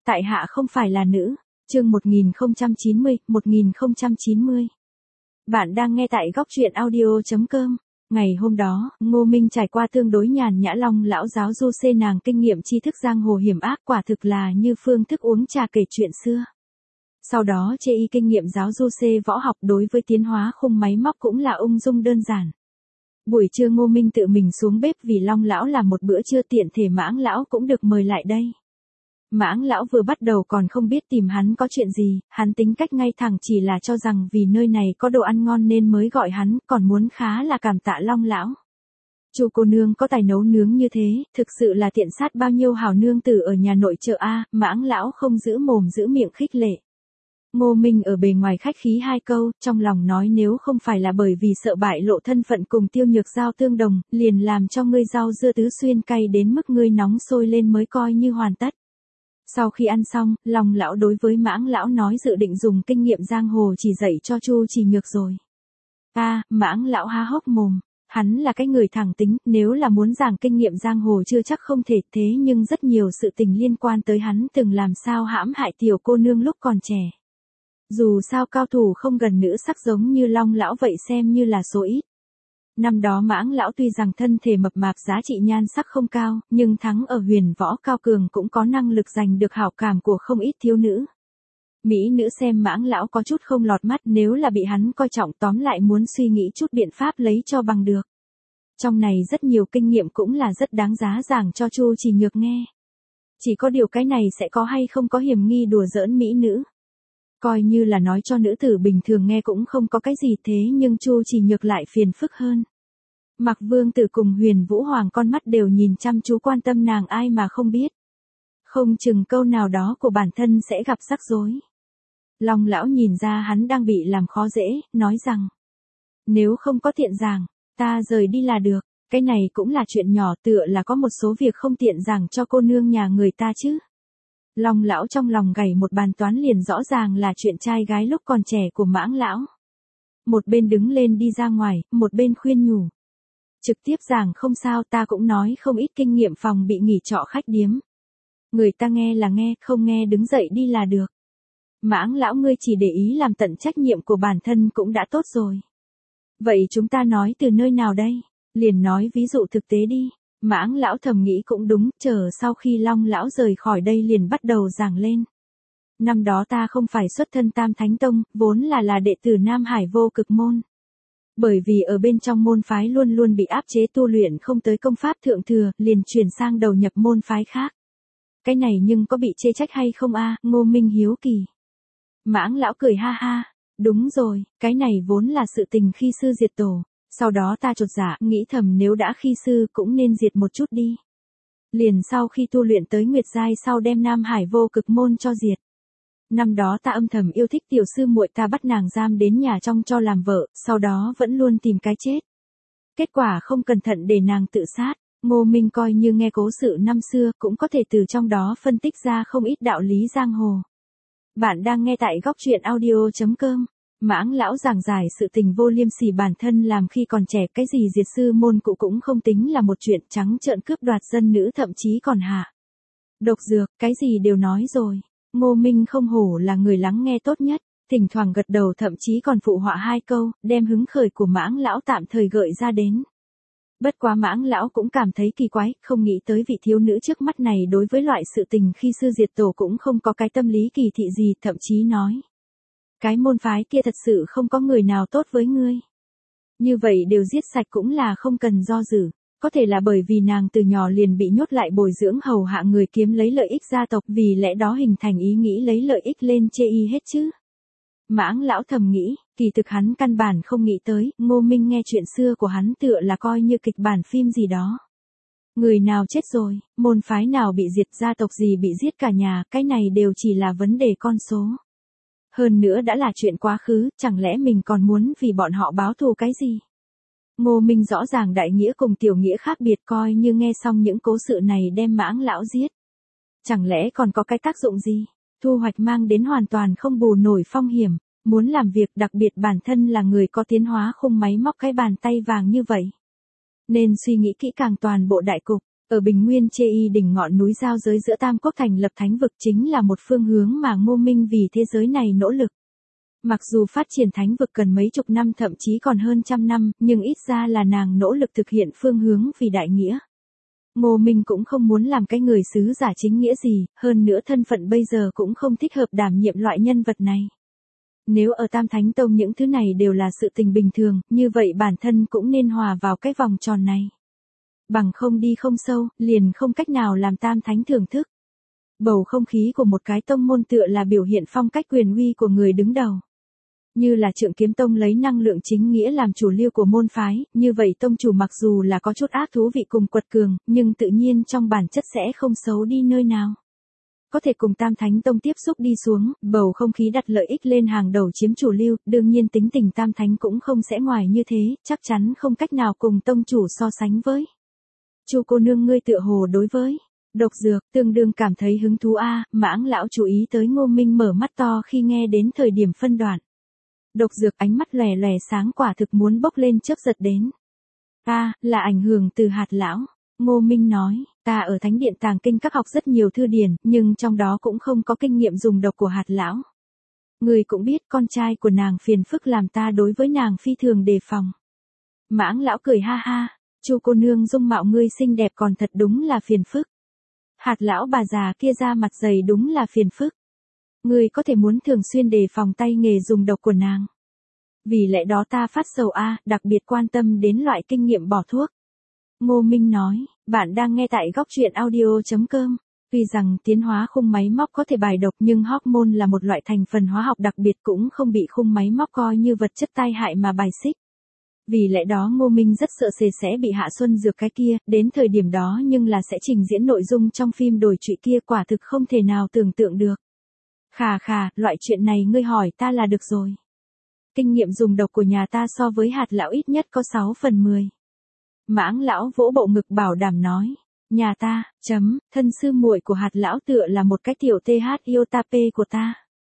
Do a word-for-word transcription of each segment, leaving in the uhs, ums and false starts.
tại hạ không phải là nữ. Chương một nghìn không trăm chín mươi, một nghìn không trăm chín mươi. Bạn đang nghe tại góc truyện audio chấm com. Ngày hôm đó, Ngô Minh trải qua tương đối nhàn nhã Long lão giáo du xê nàng kinh nghiệm tri thức giang hồ hiểm ác, quả thực là như phương thức uống trà kể chuyện xưa. Sau đó chê y kinh nghiệm giáo du xê võ học đối với tiến hóa khung máy móc cũng là ung dung đơn giản. Buổi trưa Ngô Minh tự mình xuống bếp vì Long lão làm một bữa trưa, tiện thể Mãng lão cũng được mời lại đây. Mãng lão vừa bắt đầu còn không biết tìm hắn có chuyện gì, hắn tính cách ngay thẳng chỉ là cho rằng vì nơi này có đồ ăn ngon nên mới gọi hắn, còn muốn khá là cảm tạ Long lão. Chu cô nương có tài nấu nướng như thế, thực sự là tiện sát bao nhiêu hảo nương tử ở nhà nội trợ a. Mãng lão không giữ mồm giữ miệng khích lệ. Ngô Minh ở bề ngoài khách khí hai câu, trong lòng nói nếu không phải là bởi vì sợ bại lộ thân phận cùng Tiêu Nhược Giao tương đồng, liền làm cho ngươi rau dưa tứ xuyên cay đến mức ngươi nóng sôi lên mới coi như hoàn tất. Sau khi ăn xong, Long lão đối với Mãng lão nói dự định dùng kinh nghiệm giang hồ chỉ dạy cho Chu Chỉ Nhược rồi. A, à, Mãng lão há hốc mồm, hắn là cái người thẳng tính, nếu là muốn giảng kinh nghiệm giang hồ chưa chắc không thể, thế nhưng rất nhiều sự tình liên quan tới hắn từng làm sao hãm hại tiểu cô nương lúc còn trẻ. Dù sao cao thủ không gần nữ sắc giống như Long lão vậy xem như là số ít. Năm đó Mãng lão tuy rằng thân thể mập mạp giá trị nhan sắc không cao, nhưng thắng ở huyền võ cao cường cũng có năng lực giành được hảo cảm của không ít thiếu nữ. Mỹ nữ xem Mãng lão có chút không lọt mắt, nếu là bị hắn coi trọng tóm lại muốn suy nghĩ chút biện pháp lấy cho bằng được. Trong này rất nhiều kinh nghiệm cũng là rất đáng giá giảng cho Chu Chỉ Nhược nghe. Chỉ có điều cái này sẽ có hay không có hiểm nghi đùa giỡn mỹ nữ. Coi như là nói cho nữ tử bình thường nghe cũng không có cái gì, thế nhưng Chu Chỉ Nhược lại phiền phức hơn. Mặc Vương Tử cùng Huyền Vũ Hoàng con mắt đều nhìn chăm chú quan tâm nàng, ai mà không biết. Không chừng câu nào đó của bản thân sẽ gặp rắc rối. Long lão nhìn ra hắn đang bị làm khó dễ, nói rằng. Nếu không có tiện giảng, ta rời đi là được, cái này cũng là chuyện nhỏ, tựa là có một số việc không tiện giảng cho cô nương nhà người ta chứ. Long lão trong lòng gảy một bàn toán liền rõ ràng là chuyện trai gái lúc còn trẻ của Mãng lão. Một bên đứng lên đi ra ngoài, một bên khuyên nhủ. Trực tiếp giảng không sao, ta cũng nói không ít kinh nghiệm phòng bị nghỉ trọ khách điếm. Người ta nghe là nghe, không nghe đứng dậy đi là được. Mãng lão ngươi chỉ để ý làm tận trách nhiệm của bản thân cũng đã tốt rồi. Vậy chúng ta nói từ nơi nào đây? Liền nói ví dụ thực tế đi. Mãng lão thầm nghĩ cũng đúng, chờ sau khi Long lão rời khỏi đây liền bắt đầu giảng lên. Năm đó ta không phải xuất thân Tam Thánh Tông, vốn là là đệ tử Nam Hải Vô Cực Môn. Bởi vì ở bên trong môn phái luôn luôn bị áp chế tu luyện không tới công pháp thượng thừa, liền chuyển sang đầu nhập môn phái khác. Cái này nhưng có bị chê trách hay không a? Ngô Minh hiếu kỳ. Mãng lão cười ha ha, đúng rồi, cái này vốn là sự tình khi sư diệt tổ. Sau đó ta chột dạ, nghĩ thầm nếu đã khi sư cũng nên diệt một chút đi. Liền sau khi tu luyện tới Nguyệt Giai sau đem Nam Hải Vô Cực Môn cho diệt. Năm đó ta âm thầm yêu thích tiểu sư muội, ta bắt nàng giam đến nhà trong cho làm vợ, sau đó vẫn luôn tìm cái chết. Kết quả không cẩn thận để nàng tự sát. Ngô Minh coi như nghe cố sự năm xưa, cũng có thể từ trong đó phân tích ra không ít đạo lý giang hồ. Bạn đang nghe tại góc truyện audio chấm com. Mãng lão giảng giải sự tình vô liêm sỉ bản thân làm khi còn trẻ, cái gì diệt sư môn cụ cũng không tính là một chuyện, trắng trợn cướp đoạt dân nữ thậm chí còn hạ độc dược, cái gì đều nói rồi. Ngô Minh không hổ là người lắng nghe tốt nhất, thỉnh thoảng gật đầu thậm chí còn phụ họa hai câu, đem hứng khởi của Mãng lão tạm thời gợi ra đến. Bất quá Mãng lão cũng cảm thấy kỳ quái, không nghĩ tới vị thiếu nữ trước mắt này đối với loại sự tình khi sư diệt tổ cũng không có cái tâm lý kỳ thị gì, thậm chí nói. Cái môn phái kia thật sự không có người nào tốt với ngươi. Như vậy đều giết sạch cũng là không cần do dự. Có thể là bởi vì nàng từ nhỏ liền bị nhốt lại bồi dưỡng hầu hạ người kiếm lấy lợi ích gia tộc, vì lẽ đó hình thành ý nghĩ lấy lợi ích lên chê y hết chứ. Mãng lão thầm nghĩ, kỳ thực hắn căn bản không nghĩ tới, Ngô Minh nghe chuyện xưa của hắn tựa là coi như kịch bản phim gì đó. Người nào chết rồi, môn phái nào bị diệt, gia tộc gì bị giết cả nhà, cái này đều chỉ là vấn đề con số. Hơn nữa đã là chuyện quá khứ, chẳng lẽ mình còn muốn vì bọn họ báo thù cái gì? Ngô Minh rõ ràng đại nghĩa cùng tiểu nghĩa khác biệt, coi như nghe xong những cố sự này đem Mãng lão giết. Chẳng lẽ còn có cái tác dụng gì? Thu hoạch mang đến hoàn toàn không bù nổi phong hiểm, muốn làm việc đặc biệt bản thân là người có tiến hóa khung máy móc cái bàn tay vàng như vậy. Nên suy nghĩ kỹ càng toàn bộ đại cục, Ở Bình Nguyên Chê Y đỉnh ngọn núi giao giới giữa Tam Quốc thành lập thánh vực chính là một phương hướng mà Ngô Minh vì thế giới này nỗ lực. Mặc dù phát triển thánh vực cần mấy chục năm thậm chí còn hơn trăm năm, nhưng ít ra là nàng nỗ lực thực hiện phương hướng vì đại nghĩa. Ngô Minh cũng không muốn làm cái người sứ giả chính nghĩa gì, hơn nữa thân phận bây giờ cũng không thích hợp đảm nhiệm loại nhân vật này. Nếu ở Tam Thánh Tông những thứ này đều là sự tình bình thường, như vậy bản thân cũng nên hòa vào cái vòng tròn này. Bằng không đi không sâu, liền không cách nào làm Tam Thánh thưởng thức. Bầu không khí của một cái tông môn tựa là biểu hiện phong cách quyền uy của người đứng đầu. Như là Trượng Kiếm Tông lấy năng lượng chính nghĩa làm chủ liêu của môn phái, như vậy tông chủ mặc dù là có chút ác thú vị cùng quật cường, nhưng tự nhiên trong bản chất sẽ không xấu đi nơi nào. Có thể cùng Tam Thánh Tông tiếp xúc đi xuống, bầu không khí đặt lợi ích lên hàng đầu chiếm chủ lưu, đương nhiên tính tình Tam Thánh cũng không sẽ ngoài như thế, chắc chắn không cách nào cùng tông chủ so sánh với. Chu cô nương ngươi tựa hồ đối với độc dược tương đương cảm thấy hứng thú a. Mãng lão chú ý tới Ngô Minh mở mắt to khi nghe đến thời điểm phân đoạn. Độc dược ánh mắt lòe lòe sáng quả thực muốn bốc lên chớp giật đến. A, là ảnh hưởng từ hạt lão. Ngô Minh nói, ta ở Thánh Điện Tàng Kinh các học rất nhiều thư điển, nhưng trong đó cũng không có kinh nghiệm dùng độc của hạt lão. Người cũng biết con trai của nàng phiền phức làm ta đối với nàng phi thường đề phòng. Mãng lão cười ha ha, Chu cô nương dung mạo ngươi xinh đẹp còn thật đúng là phiền phức. Hạt lão bà già kia ra mặt dày đúng là phiền phức. Ngươi có thể muốn thường xuyên đề phòng tay nghề dùng độc của nàng. Vì lẽ đó ta phát sầu a, đặc biệt quan tâm đến loại kinh nghiệm bỏ thuốc. Ngô Minh nói, bạn đang nghe tại góc truyện audio chấm com. Tuy rằng tiến hóa khung máy móc có thể bài độc nhưng hormone là một loại thành phần hóa học đặc biệt cũng không bị khung máy móc coi như vật chất tai hại mà bài xích. Vì lẽ đó Ngô Minh rất sợ sệt sẽ bị Hạ Xuân Dược cái kia, đến thời điểm đó nhưng là sẽ trình diễn nội dung trong phim đồi trụy kia quả thực không thể nào tưởng tượng được. Khà khà, loại chuyện này ngươi hỏi ta là được rồi. Kinh nghiệm dùng độc của nhà ta so với hạt lão ít nhất có sáu phần mười. Mãng lão vỗ bộ ngực bảo đảm nói, nhà ta, chấm, thân sư muội của hạt lão tựa là một cái tiểu th yêu ta p của ta.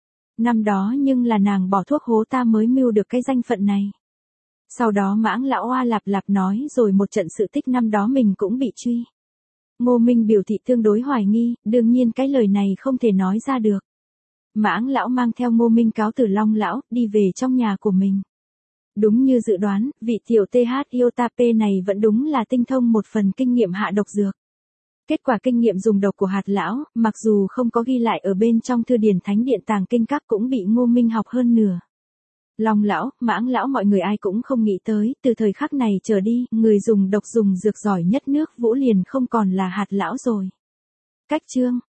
Năm đó nhưng là nàng bỏ thuốc hố ta mới mưu được cái danh phận này. Sau đó mãng lão oa lạp lạp nói rồi một trận sự tích năm đó mình cũng bị truy. Ngô Minh biểu thị tương đối hoài nghi, đương nhiên cái lời này không thể nói ra được. Mãng lão mang theo Ngô Minh cáo từ Long lão, đi về trong nhà của mình. Đúng như dự đoán, vị tiểu th yêu ta p này vẫn đúng là tinh thông một phần kinh nghiệm hạ độc dược. Kết quả kinh nghiệm dùng độc của hạt lão, mặc dù không có ghi lại ở bên trong thư điển Thánh Điện Tàng Kinh các cũng bị Ngô Minh học hơn nửa. Long lão, mãng lão mọi người ai cũng không nghĩ tới, từ thời khắc này trở đi, người dùng độc dùng dược giỏi nhất nước Vũ liền không còn là hạt lão rồi. Cách chương